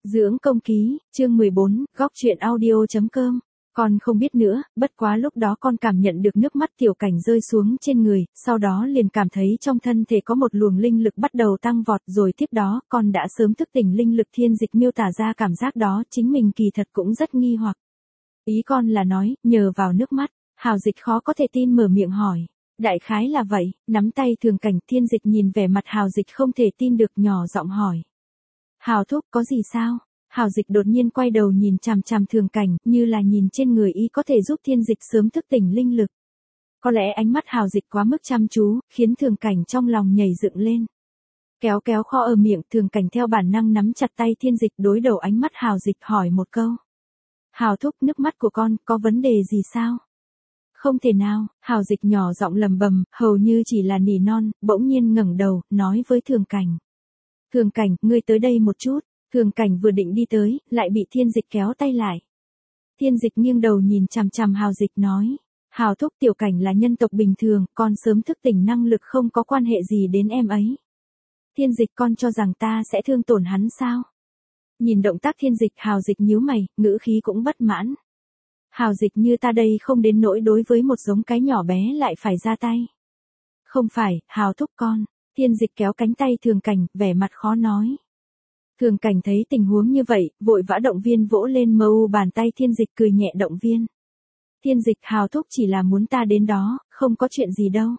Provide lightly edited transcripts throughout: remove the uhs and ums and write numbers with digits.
Dưỡng công ký, chương 14, góc chuyện audio.com. Con không biết nữa, bất quá lúc đó con cảm nhận được nước mắt Tiểu Cảnh rơi xuống trên người, sau đó liền cảm thấy trong thân thể có một luồng linh lực bắt đầu tăng vọt, rồi tiếp đó con đã sớm thức tỉnh linh lực. Thiên Dịch miêu tả ra cảm giác đó, chính mình kỳ thật cũng rất nghi hoặc. Ý con là nói, nhờ vào nước mắt. Hào Dịch khó có thể tin mở miệng hỏi. Đại khái là vậy, nắm tay Thường Cảnh. Thiên Dịch nhìn vẻ mặt Hào Dịch không thể tin được, nhỏ giọng hỏi. Hào thúc, có gì sao? Hào Dịch đột nhiên quay đầu nhìn chằm chằm Thường Cảnh, như là nhìn trên người y có thể giúp Thiên Dịch sớm thức tỉnh linh lực. Có lẽ ánh mắt Hào Dịch quá mức chăm chú, khiến Thường Cảnh trong lòng nhảy dựng lên. Kéo kéo kho ở miệng, Thường Cảnh theo bản năng nắm chặt tay Thiên Dịch, đối đầu ánh mắt Hào Dịch hỏi một câu. Hào thúc, nước mắt của con, có vấn đề gì sao? Không thể nào, Hào Dịch nhỏ giọng lầm bầm, hầu như chỉ là nỉ non, bỗng nhiên ngẩng đầu, nói với Thường Cảnh. Thường Cảnh, ngươi tới đây một chút. Thường Cảnh vừa định đi tới, lại bị Thiên Dịch kéo tay lại. Thiên Dịch nghiêng đầu nhìn chằm chằm Hào Dịch nói. Hào thúc, Tiểu Cảnh là nhân tộc bình thường, con sớm thức tỉnh năng lực không có quan hệ gì đến em ấy. Thiên Dịch, con cho rằng ta sẽ thương tổn hắn sao? Nhìn động tác Thiên Dịch, Hào Dịch nhíu mày, ngữ khí cũng bất mãn. Hào Dịch, như ta đây không đến nỗi đối với một giống cái nhỏ bé lại phải ra tay. Không phải, Hào thúc con. Thiên Dịch kéo cánh tay Thường Cảnh, vẻ mặt khó nói. Thường Cảnh thấy tình huống như vậy, vội vã động viên vỗ lên mu bàn tay Thiên Dịch, cười nhẹ động viên. Thiên Dịch, Hào thúc chỉ là muốn ta đến đó, không có chuyện gì đâu.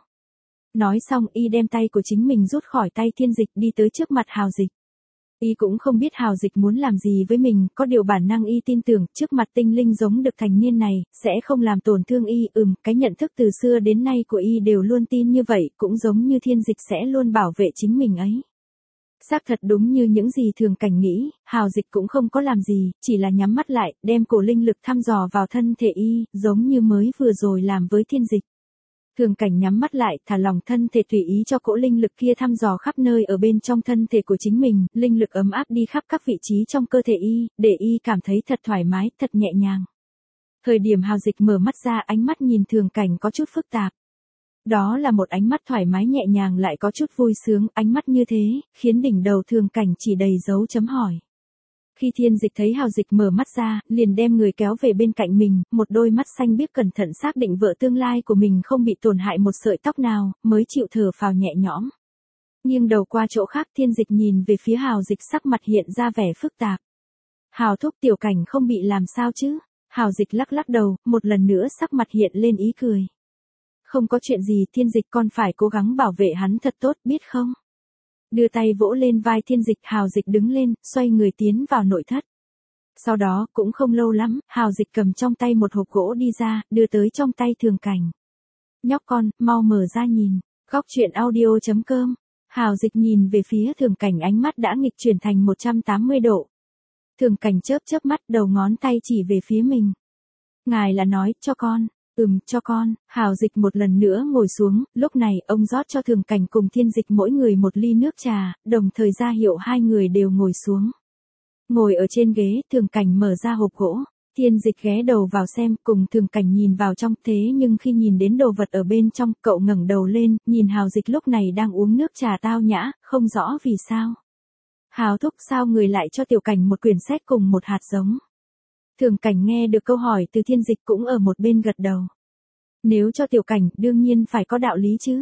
Nói xong y đem tay của chính mình rút khỏi tay Thiên Dịch, đi tới trước mặt Hào Dịch. Y cũng không biết Hào Dịch muốn làm gì với mình, có điều bản năng y tin tưởng trước mặt tinh linh giống được thành niên này, sẽ không làm tổn thương y. Cái nhận thức từ xưa đến nay của y đều luôn tin như vậy, cũng giống như Thiên Dịch sẽ luôn bảo vệ chính mình ấy. Xác thật đúng như những gì Thường Cảnh nghĩ, Hào Dịch cũng không có làm gì, chỉ là nhắm mắt lại, đem cổ linh lực thăm dò vào thân thể y, giống như mới vừa rồi làm với Thiên Dịch. Thường Cảnh nhắm mắt lại, thả lỏng thân thể tùy ý cho cỗ linh lực kia thăm dò khắp nơi ở bên trong thân thể của chính mình, linh lực ấm áp đi khắp các vị trí trong cơ thể y, để y cảm thấy thật thoải mái, thật nhẹ nhàng. Thời điểm Hào Dịch mở mắt ra, ánh mắt nhìn Thường Cảnh có chút phức tạp. Đó là một ánh mắt thoải mái nhẹ nhàng lại có chút vui sướng, ánh mắt như thế, khiến đỉnh đầu Thường Cảnh chỉ đầy dấu chấm hỏi. Khi Thiên Dịch thấy Hào Dịch mở mắt ra, liền đem người kéo về bên cạnh mình, một đôi mắt xanh biếc cẩn thận xác định vợ tương lai của mình không bị tổn hại một sợi tóc nào, mới chịu thở phào nhẹ nhõm. Nghiêng đầu qua chỗ khác, Thiên Dịch nhìn về phía Hào Dịch, sắc mặt hiện ra vẻ phức tạp. Hào thúc, Tiểu Cảnh không bị làm sao chứ? Hào Dịch lắc lắc đầu, một lần nữa sắc mặt hiện lên ý cười. Không có chuyện gì, Thiên Dịch, con phải cố gắng bảo vệ hắn thật tốt, biết không? Đưa tay vỗ lên vai Thiên Dịch, Hào Dịch đứng lên, xoay người tiến vào nội thất. Sau đó, cũng không lâu lắm, Hào Dịch cầm trong tay một hộp gỗ đi ra, đưa tới trong tay Thường Cảnh. Nhóc con, mau mở ra nhìn. Góc chuyện audio.com. Hào Dịch nhìn về phía Thường Cảnh, ánh mắt đã nghịch chuyển thành 180 độ. Thường Cảnh chớp chớp mắt, đầu ngón tay chỉ về phía mình. Ngài là nói, cho con. Cho con. Hào Dịch một lần nữa ngồi xuống, lúc này ông rót cho Thường Cảnh cùng Thiên Dịch mỗi người một ly nước trà, đồng thời ra hiệu hai người đều ngồi xuống. Ngồi ở trên ghế, Thường Cảnh mở ra hộp gỗ. Thiên Dịch ghé đầu vào xem, cùng Thường Cảnh nhìn vào trong, thế nhưng khi nhìn đến đồ vật ở bên trong, cậu ngẩng đầu lên, nhìn Hào Dịch lúc này đang uống nước trà tao nhã, không rõ vì sao. Hào thúc, sao người lại cho Tiểu Cảnh một quyển sách cùng một hạt giống? Thường Cảnh nghe được câu hỏi từ Thiên Dịch cũng ở một bên gật đầu. Nếu cho Tiểu Cảnh, đương nhiên phải có đạo lý chứ.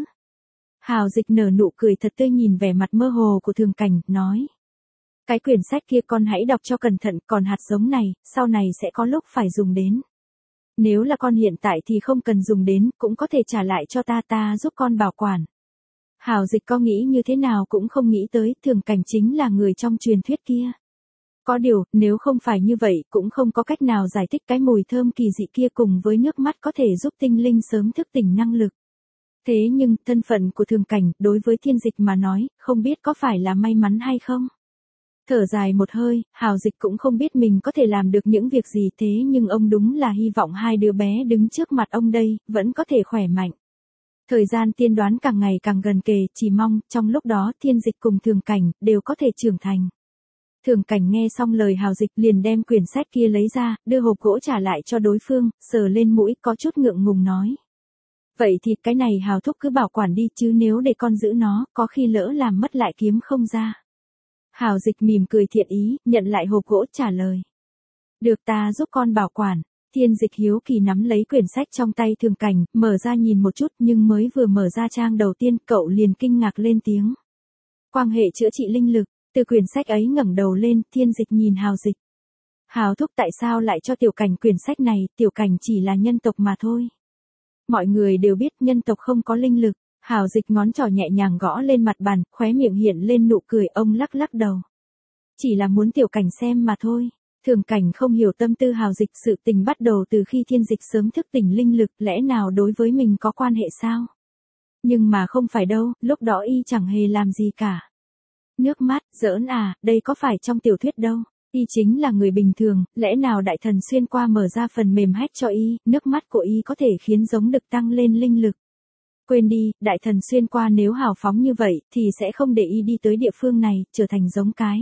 Hào Dịch nở nụ cười thật tươi nhìn vẻ mặt mơ hồ của Thường Cảnh, nói. Cái quyển sách kia con hãy đọc cho cẩn thận, còn hạt giống này, sau này sẽ có lúc phải dùng đến. Nếu là con hiện tại thì không cần dùng đến, cũng có thể trả lại cho ta giúp con bảo quản. Hào Dịch có nghĩ như thế nào cũng không nghĩ tới, Thường Cảnh chính là người trong truyền thuyết kia. Có điều, nếu không phải như vậy, cũng không có cách nào giải thích cái mùi thơm kỳ dị kia cùng với nước mắt có thể giúp tinh linh sớm thức tỉnh năng lực. Thế nhưng, thân phận của Thường Cảnh, đối với Thiên Dịch mà nói, không biết có phải là may mắn hay không? Thở dài một hơi, Hào Dịch cũng không biết mình có thể làm được những việc gì, thế nhưng ông đúng là hy vọng hai đứa bé đứng trước mặt ông đây, vẫn có thể khỏe mạnh. Thời gian tiên đoán càng ngày càng gần kề, chỉ mong, trong lúc đó, Thiên Dịch cùng Thường Cảnh, đều có thể trưởng thành. Thường Cảnh nghe xong lời Hào Dịch liền đem quyển sách kia lấy ra, đưa hộp gỗ trả lại cho đối phương, sờ lên mũi có chút ngượng ngùng nói. Vậy thì cái này Hào thúc cứ bảo quản đi chứ nếu để con giữ nó, có khi lỡ làm mất lại kiếm không ra. Hào Dịch mỉm cười thiện ý, nhận lại hộp gỗ trả lời. Được, ta giúp con bảo quản. Thiên Dịch hiếu kỳ nắm lấy quyển sách trong tay Thường Cảnh, mở ra nhìn một chút, nhưng mới vừa mở ra trang đầu tiên, cậu liền kinh ngạc lên tiếng. Quan hệ chữa trị linh lực. Từ quyển sách ấy ngẩng đầu lên, Thiên Dịch nhìn Hào Dịch. Hào thúc, tại sao lại cho Tiểu Cảnh quyển sách này? Tiểu Cảnh chỉ là nhân tộc mà thôi. Mọi người đều biết nhân tộc không có linh lực. Hào Dịch ngón trỏ nhẹ nhàng gõ lên mặt bàn, khóe miệng hiện lên nụ cười, ông lắc lắc đầu. Chỉ là muốn Tiểu Cảnh xem mà thôi. Thường Cảnh không hiểu tâm tư Hào Dịch, sự tình bắt đầu từ khi Thiên Dịch sớm thức tỉnh linh lực, lẽ nào đối với mình có quan hệ sao? Nhưng mà không phải đâu, lúc đó y chẳng hề làm gì cả. Nước mắt, giỡn à, đây có phải trong tiểu thuyết đâu. Y chính là người bình thường, lẽ nào đại thần xuyên qua mở ra phần mềm hack cho y, nước mắt của y có thể khiến giống đực tăng lên linh lực. Quên đi, đại thần xuyên qua nếu hào phóng như vậy, thì sẽ không để y đi tới địa phương này, trở thành giống cái.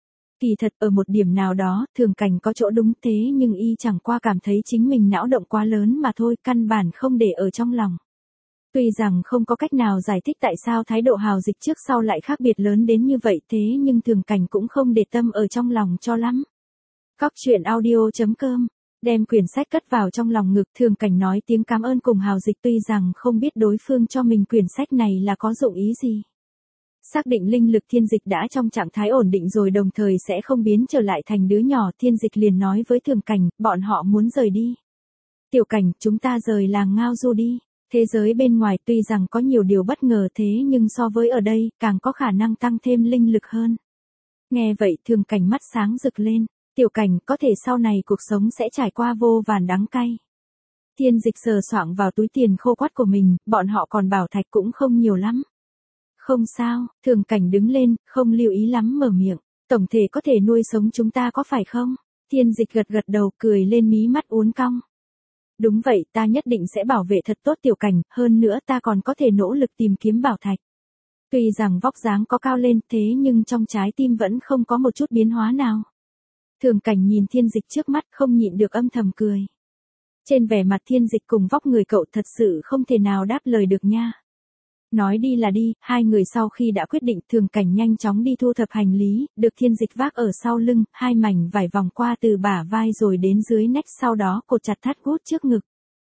Kỳ thật, ở một điểm nào đó, Thường Cảnh có chỗ đúng thế, nhưng y chẳng qua cảm thấy chính mình não động quá lớn mà thôi, căn bản không để ở trong lòng. Tuy rằng không có cách nào giải thích tại sao thái độ Hào Dịch trước sau lại khác biệt lớn đến như vậy, thế nhưng Thường Cảnh cũng không để tâm ở trong lòng cho lắm. Góc truyện audio.com. Đem quyển sách cất vào trong lòng ngực, Thường Cảnh nói tiếng cảm ơn cùng Hào Dịch, tuy rằng không biết đối phương cho mình quyển sách này là có dụng ý gì. Xác định linh lực Thiên Dịch đã trong trạng thái ổn định rồi, đồng thời sẽ không biến trở lại thành đứa nhỏ, Thiên Dịch liền nói với Thường Cảnh, bọn họ muốn rời đi. Tiểu Cảnh, chúng ta rời làng Ngao Du đi. Thế giới bên ngoài tuy rằng có nhiều điều bất ngờ, thế nhưng so với ở đây, càng có khả năng tăng thêm linh lực hơn. Nghe vậy, Thường Cảnh mắt sáng rực lên. Tiểu Cảnh, có thể sau này cuộc sống sẽ trải qua vô vàn đắng cay. Thiên Dịch sờ soạng vào túi tiền khô quắt của mình, bọn họ còn bảo thạch cũng không nhiều lắm. Không sao, Thường Cảnh đứng lên, không lưu ý lắm mở miệng. Tổng thể có thể nuôi sống chúng ta có phải không? Thiên Dịch gật gật đầu, cười lên, mí mắt uốn cong. Đúng vậy, ta nhất định sẽ bảo vệ thật tốt Tiểu Cảnh, hơn nữa ta còn có thể nỗ lực tìm kiếm bảo thạch. Tuy rằng vóc dáng có cao lên, thế nhưng trong trái tim vẫn không có một chút biến hóa nào. Thường Cảnh nhìn Thiên Dịch trước mắt, không nhịn được âm thầm cười. Trên vẻ mặt Thiên Dịch cùng vóc người cậu thật sự không thể nào đáp lời được nha. Nói đi là đi, hai người sau khi đã quyết định, Thường Cảnh nhanh chóng đi thu thập hành lý, được Thiên Dịch vác ở sau lưng, hai mảnh vải vòng qua từ bả vai rồi đến dưới nách, sau đó cột chặt thắt gút trước ngực.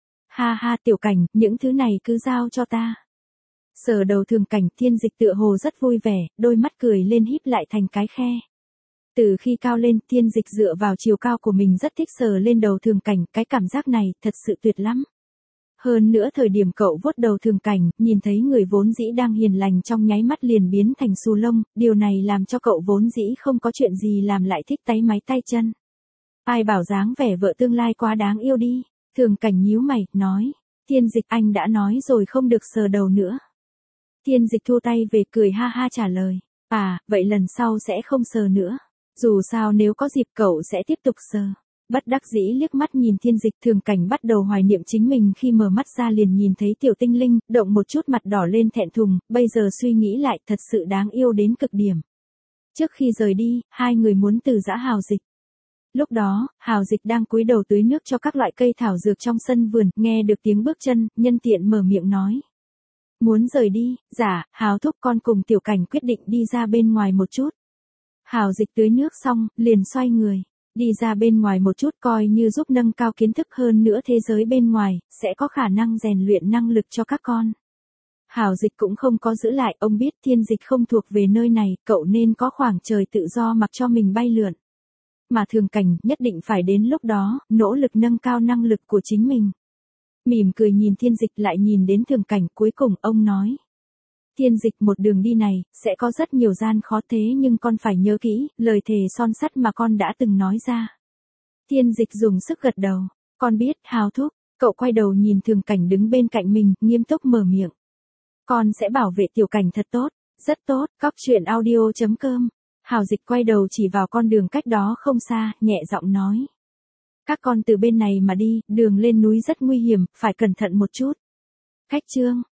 Ha ha Tiểu Cảnh, những thứ này cứ giao cho ta. Sờ đầu Thường Cảnh, Thiên Dịch tựa hồ rất vui vẻ, đôi mắt cười lên híp lại thành cái khe. Từ khi cao lên, Thiên Dịch dựa vào chiều cao của mình rất thích sờ lên đầu Thường Cảnh, cái cảm giác này thật sự tuyệt lắm. Hơn nữa thời điểm cậu vuốt đầu Thường Cảnh, nhìn thấy người vốn dĩ đang hiền lành trong nháy mắt liền biến thành xù lông, điều này làm cho cậu vốn dĩ không có chuyện gì làm lại thích táy máy tay chân. Ai bảo dáng vẻ vợ tương lai quá đáng yêu đi. Thường Cảnh nhíu mày, nói. Thiên Dịch, anh đã nói rồi không được sờ đầu nữa. Thiên Dịch thu tay về, cười ha ha trả lời. À, vậy lần sau sẽ không sờ nữa. Dù sao nếu có dịp cậu sẽ tiếp tục sờ. Bất đắc dĩ liếc mắt nhìn Thiên Dịch, Thường Cảnh bắt đầu hoài niệm chính mình khi mở mắt ra liền nhìn thấy tiểu tinh linh, động một chút mặt đỏ lên thẹn thùng, bây giờ suy nghĩ lại thật sự đáng yêu đến cực điểm. Trước khi rời đi, hai người muốn từ giã Hào Dịch. Lúc đó, Hào Dịch đang cúi đầu tưới nước cho các loại cây thảo dược trong sân vườn, nghe được tiếng bước chân, nhân tiện mở miệng nói. Muốn rời đi, dạ, Hào thúc, con cùng Tiểu Cảnh quyết định đi ra bên ngoài một chút. Hào Dịch tưới nước xong, liền xoay người. Đi ra bên ngoài một chút coi như giúp nâng cao kiến thức, hơn nữa thế giới bên ngoài, sẽ có khả năng rèn luyện năng lực cho các con. Hào Dịch cũng không có giữ lại, ông biết Thiên Dịch không thuộc về nơi này, cậu nên có khoảng trời tự do mặc cho mình bay lượn. Mà Thường Cảnh nhất định phải đến lúc đó, nỗ lực nâng cao năng lực của chính mình. Mỉm cười nhìn Thiên Dịch lại nhìn đến Thường Cảnh, cuối cùng ông nói. Thiên Dịch, một đường đi này, sẽ có rất nhiều gian khó, thế nhưng con phải nhớ kỹ, lời thề son sắt mà con đã từng nói ra. Thiên Dịch dùng sức gật đầu. Con biết, Hào thúc. Cậu quay đầu nhìn Thường Cảnh đứng bên cạnh mình, nghiêm túc mở miệng. Con sẽ bảo vệ Tiểu Cảnh thật tốt. Rất tốt. Góc truyện audio.com. Hào Dịch quay đầu chỉ vào con đường cách đó không xa, nhẹ giọng nói. Các con từ bên này mà đi, đường lên núi rất nguy hiểm, phải cẩn thận một chút. Cách chương.